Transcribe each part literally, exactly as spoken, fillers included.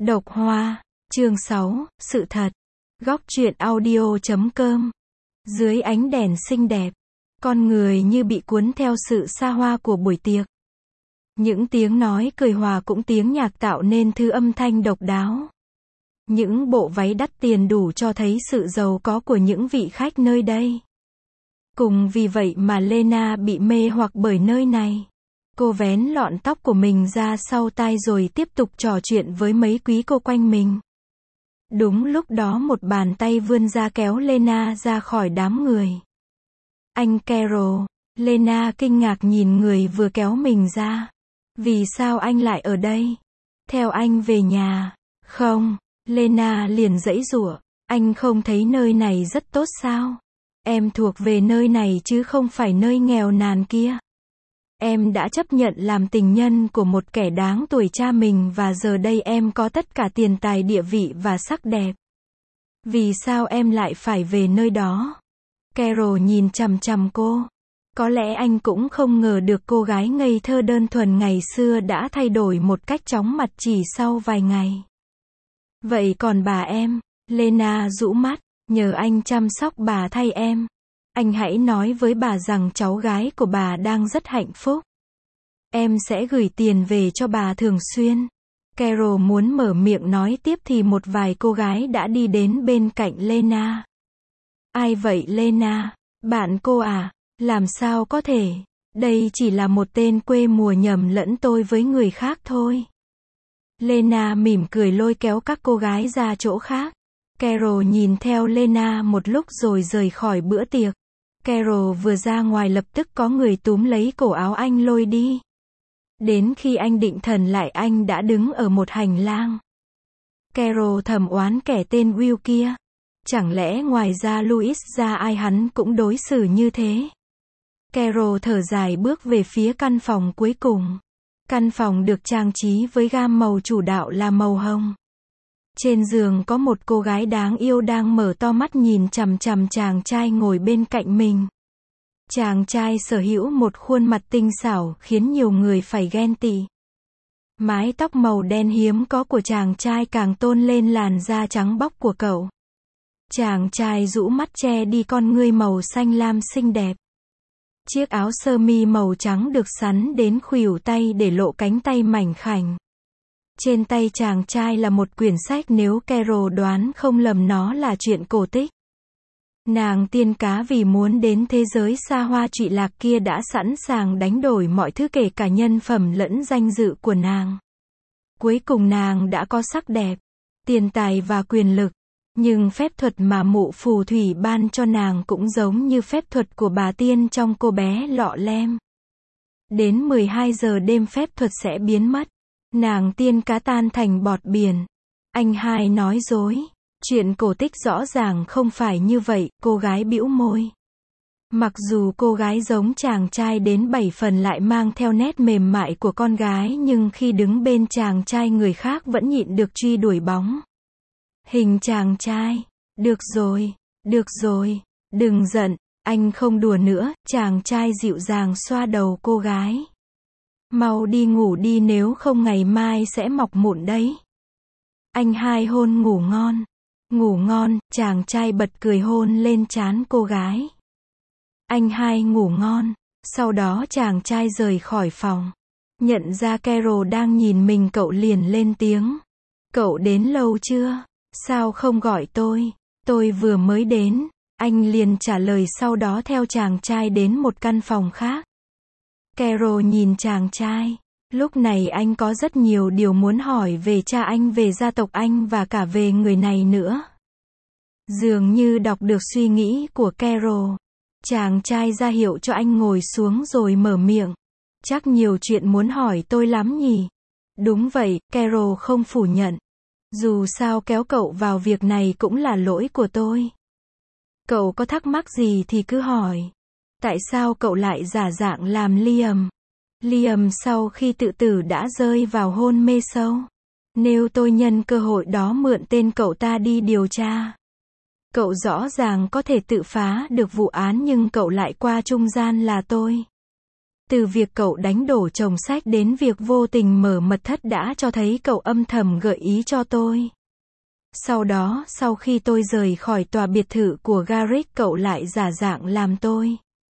Độc Hoa, chương sáu, sự thật. Góc truyện audio chấm com. Dưới ánh đèn xinh đẹp, con người như bị cuốn theo sự xa hoa của buổi tiệc. Những tiếng nói cười hòa cũng tiếng nhạc tạo nên thứ âm thanh độc đáo. Những bộ váy đắt tiền đủ cho thấy sự giàu có của những vị khách nơi đây. Cùng vì vậy mà Lena bị mê hoặc bởi nơi này. Cô vén lọn tóc của mình ra sau tai rồi tiếp tục trò chuyện với mấy quý cô quanh mình. Đúng lúc đó một bàn tay vươn ra kéo Lena ra khỏi đám người. Anh Carol, Lena kinh ngạc nhìn người vừa kéo mình ra. Vì sao anh lại ở đây? Theo anh về nhà. Không, Lena liền giãy giụa. Anh không thấy nơi này rất tốt sao? Em thuộc về nơi này chứ không phải nơi nghèo nàn kia. Em đã chấp nhận làm tình nhân của một kẻ đáng tuổi cha mình và giờ đây em có tất cả tiền tài địa vị và sắc đẹp. Vì sao em lại phải về nơi đó? Carol nhìn chằm chằm cô. Có lẽ anh cũng không ngờ được cô gái ngây thơ đơn thuần ngày xưa đã thay đổi một cách chóng mặt chỉ sau vài ngày. Vậy còn bà em? Lena rũ mắt, nhờ anh chăm sóc bà thay em. Anh hãy nói với bà rằng cháu gái của bà đang rất hạnh phúc. Em sẽ gửi tiền về cho bà thường xuyên. Carol muốn mở miệng nói tiếp thì một vài cô gái đã đi đến bên cạnh Lena. Ai vậy Lena? Bạn cô à? Làm sao có thể? Đây chỉ là một tên quê mùa nhầm lẫn tôi với người khác thôi. Lena mỉm cười lôi kéo các cô gái ra chỗ khác. Carol nhìn theo Lena một lúc rồi rời khỏi bữa tiệc. Carol vừa ra ngoài lập tức có người túm lấy cổ áo anh lôi đi. Đến khi anh định thần lại anh đã đứng ở một hành lang. Carol thầm oán kẻ tên Will kia. Chẳng lẽ ngoài ra Louis ra ai hắn cũng đối xử như thế? Carol thở dài bước về phía căn phòng cuối cùng. Căn phòng được trang trí với gam màu chủ đạo là màu hồng. Trên giường có một cô gái đáng yêu đang mở to mắt nhìn chằm chằm chàng trai ngồi bên cạnh mình. Chàng trai sở hữu một khuôn mặt tinh xảo khiến nhiều người phải ghen tị. Mái tóc màu đen hiếm có của chàng trai càng tôn lên làn da trắng bóc của cậu. Chàng trai rũ mắt che đi con ngươi màu xanh lam xinh đẹp. Chiếc áo sơ mi màu trắng được sắn đến khuỷu tay để lộ cánh tay mảnh khảnh. Trên tay chàng trai là một quyển sách, nếu Carol đoán không lầm nó là truyện cổ tích. Nàng tiên cá vì muốn đến thế giới xa hoa trụy lạc kia đã sẵn sàng đánh đổi mọi thứ kể cả nhân phẩm lẫn danh dự của nàng. Cuối cùng nàng đã có sắc đẹp, tiền tài và quyền lực. Nhưng phép thuật mà mụ phù thủy ban cho nàng cũng giống như phép thuật của bà tiên trong Cô bé lọ lem. Đến mười hai giờ đêm phép thuật sẽ biến mất. Nàng tiên cá tan thành bọt biển. Anh hai nói dối. Chuyện cổ tích rõ ràng không phải như vậy, cô gái bĩu môi. Mặc dù cô gái giống chàng trai đến bảy phần lại mang theo nét mềm mại của con gái nhưng khi đứng bên chàng trai người khác vẫn nhịn được truy đuổi bóng hình chàng trai. Được rồi, được rồi, đừng giận, anh không đùa nữa, chàng trai dịu dàng xoa đầu cô gái. Mau đi ngủ đi nếu không ngày mai sẽ mọc mụn đấy. Anh hai hôn ngủ ngon. Ngủ ngon, chàng trai bật cười hôn lên trán cô gái. Anh hai ngủ ngon. Sau đó chàng trai rời khỏi phòng. Nhận ra Carol đang nhìn mình cậu liền lên tiếng. Cậu đến lâu chưa? Sao không gọi tôi? Tôi vừa mới đến. Anh liền trả lời sau đó theo chàng trai đến một căn phòng khác. Carol nhìn chàng trai. Lúc này anh có rất nhiều điều muốn hỏi về cha anh, về gia tộc anh và cả về người này nữa. Dường như đọc được suy nghĩ của Carol. Chàng trai ra hiệu cho anh ngồi xuống rồi mở miệng. Chắc nhiều chuyện muốn hỏi tôi lắm nhỉ? Đúng vậy, Carol không phủ nhận. Dù sao kéo cậu vào việc này cũng là lỗi của tôi. Cậu có thắc mắc gì thì cứ hỏi. Tại sao cậu lại giả dạng làm Liam? Liam sau khi tự tử đã rơi vào hôn mê sâu. Nếu tôi nhân cơ hội đó mượn tên cậu ta đi điều tra. Cậu rõ ràng có thể tự phá được vụ án nhưng cậu lại qua trung gian là tôi. Từ việc cậu đánh đổ chồng sách đến việc vô tình mở mật thất đã cho thấy cậu âm thầm gợi ý cho tôi. Sau đó, sau khi tôi rời khỏi tòa biệt thự của Garrick, cậu lại giả dạng làm tôi.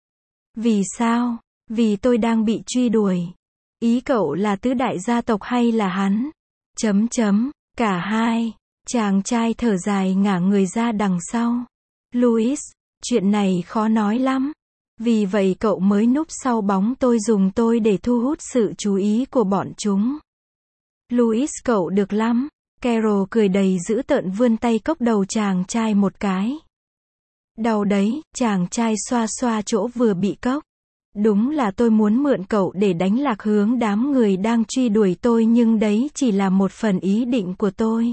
Vì sao? Vì tôi đang bị truy đuổi. Ý cậu là tứ đại gia tộc hay là hắn? Chấm chấm, cả hai. Chàng trai thở dài ngả người ra đằng sau. Louis, chuyện này khó nói lắm. Vì vậy cậu mới núp sau bóng tôi, dùng tôi để thu hút sự chú ý của bọn chúng. Louis, cậu được lắm. Carol cười đầy dữ tợn vươn tay cốc đầu chàng trai một cái. Đau đấy, chàng trai xoa xoa chỗ vừa bị cốc. Đúng là tôi muốn mượn cậu để đánh lạc hướng đám người đang truy đuổi tôi, nhưng đấy chỉ là một phần ý định của tôi.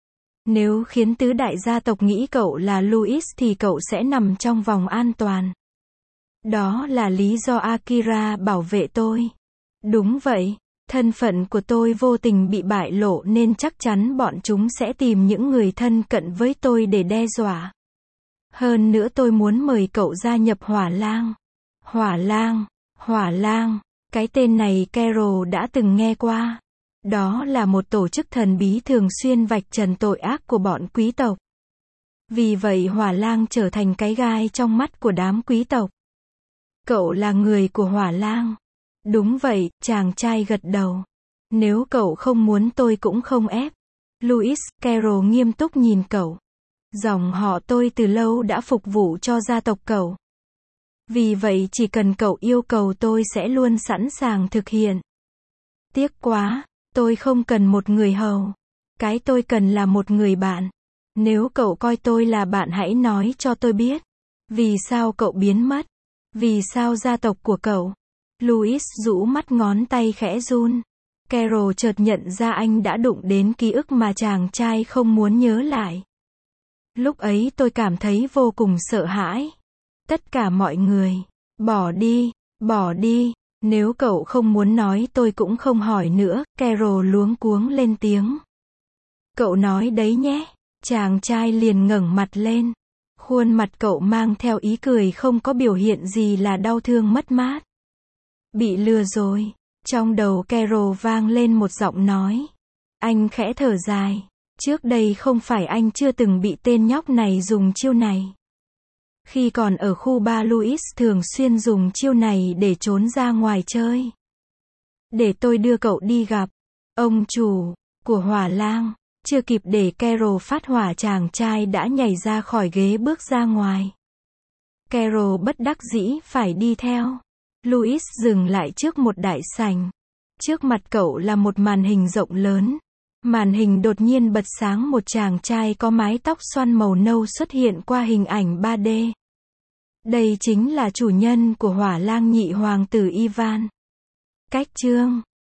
Nếu khiến tứ đại gia tộc nghĩ cậu là Louis thì cậu sẽ nằm trong vòng an toàn. Đó là lý do Akira bảo vệ tôi. Đúng vậy, thân phận của tôi vô tình bị bại lộ nên chắc chắn bọn chúng sẽ tìm những người thân cận với tôi để đe dọa. Hơn nữa tôi muốn mời cậu gia nhập Hỏa Lang. Hỏa Lang, Hỏa Lang, cái tên này Carol đã từng nghe qua. Đó là một tổ chức thần bí thường xuyên vạch trần tội ác của bọn quý tộc. Vì vậy Hỏa Lang trở thành cái gai trong mắt của đám quý tộc. Cậu là người của Hỏa Lang. Đúng vậy, chàng trai gật đầu. Nếu cậu không muốn tôi cũng không ép. Louis, Carol nghiêm túc nhìn cậu. Dòng họ tôi từ lâu đã phục vụ cho gia tộc cậu. Vì vậy chỉ cần cậu yêu cầu tôi sẽ luôn sẵn sàng thực hiện. Tiếc quá, tôi không cần một người hầu. Cái tôi cần là một người bạn. Nếu cậu coi tôi là bạn hãy nói cho tôi biết. Vì sao cậu biến mất? Vì sao gia tộc của cậu? Louis rũ mắt, ngón tay khẽ run. Carol chợt nhận ra anh đã đụng đến ký ức mà chàng trai không muốn nhớ lại. Lúc ấy tôi cảm thấy vô cùng sợ hãi. Tất cả mọi người, bỏ đi, bỏ đi, nếu cậu không muốn nói tôi cũng không hỏi nữa, Carol luống cuống lên tiếng. Cậu nói đấy nhé, chàng trai liền ngẩng mặt lên. Khuôn mặt cậu mang theo ý cười, không có biểu hiện gì là đau thương mất mát. Bị lừa rồi, trong đầu Carol vang lên một giọng nói. Anh khẽ thở dài, trước đây không phải anh chưa từng bị tên nhóc này dùng chiêu này. Khi còn ở khu ba, Louis thường xuyên dùng chiêu này để trốn ra ngoài chơi. Để tôi đưa cậu đi gặp ông chủ của Hỏa Lang. Chưa kịp để Carol phát hỏa, chàng trai đã nhảy ra khỏi ghế bước ra ngoài. Carol bất đắc dĩ phải đi theo. Louis dừng lại trước một đại sảnh. Trước mặt cậu là một màn hình rộng lớn. Màn hình đột nhiên bật sáng, một chàng trai có mái tóc xoăn màu nâu xuất hiện qua hình ảnh ba D. Đây chính là chủ nhân của Hỏa Lang, nhị hoàng tử Ivan. Cách chương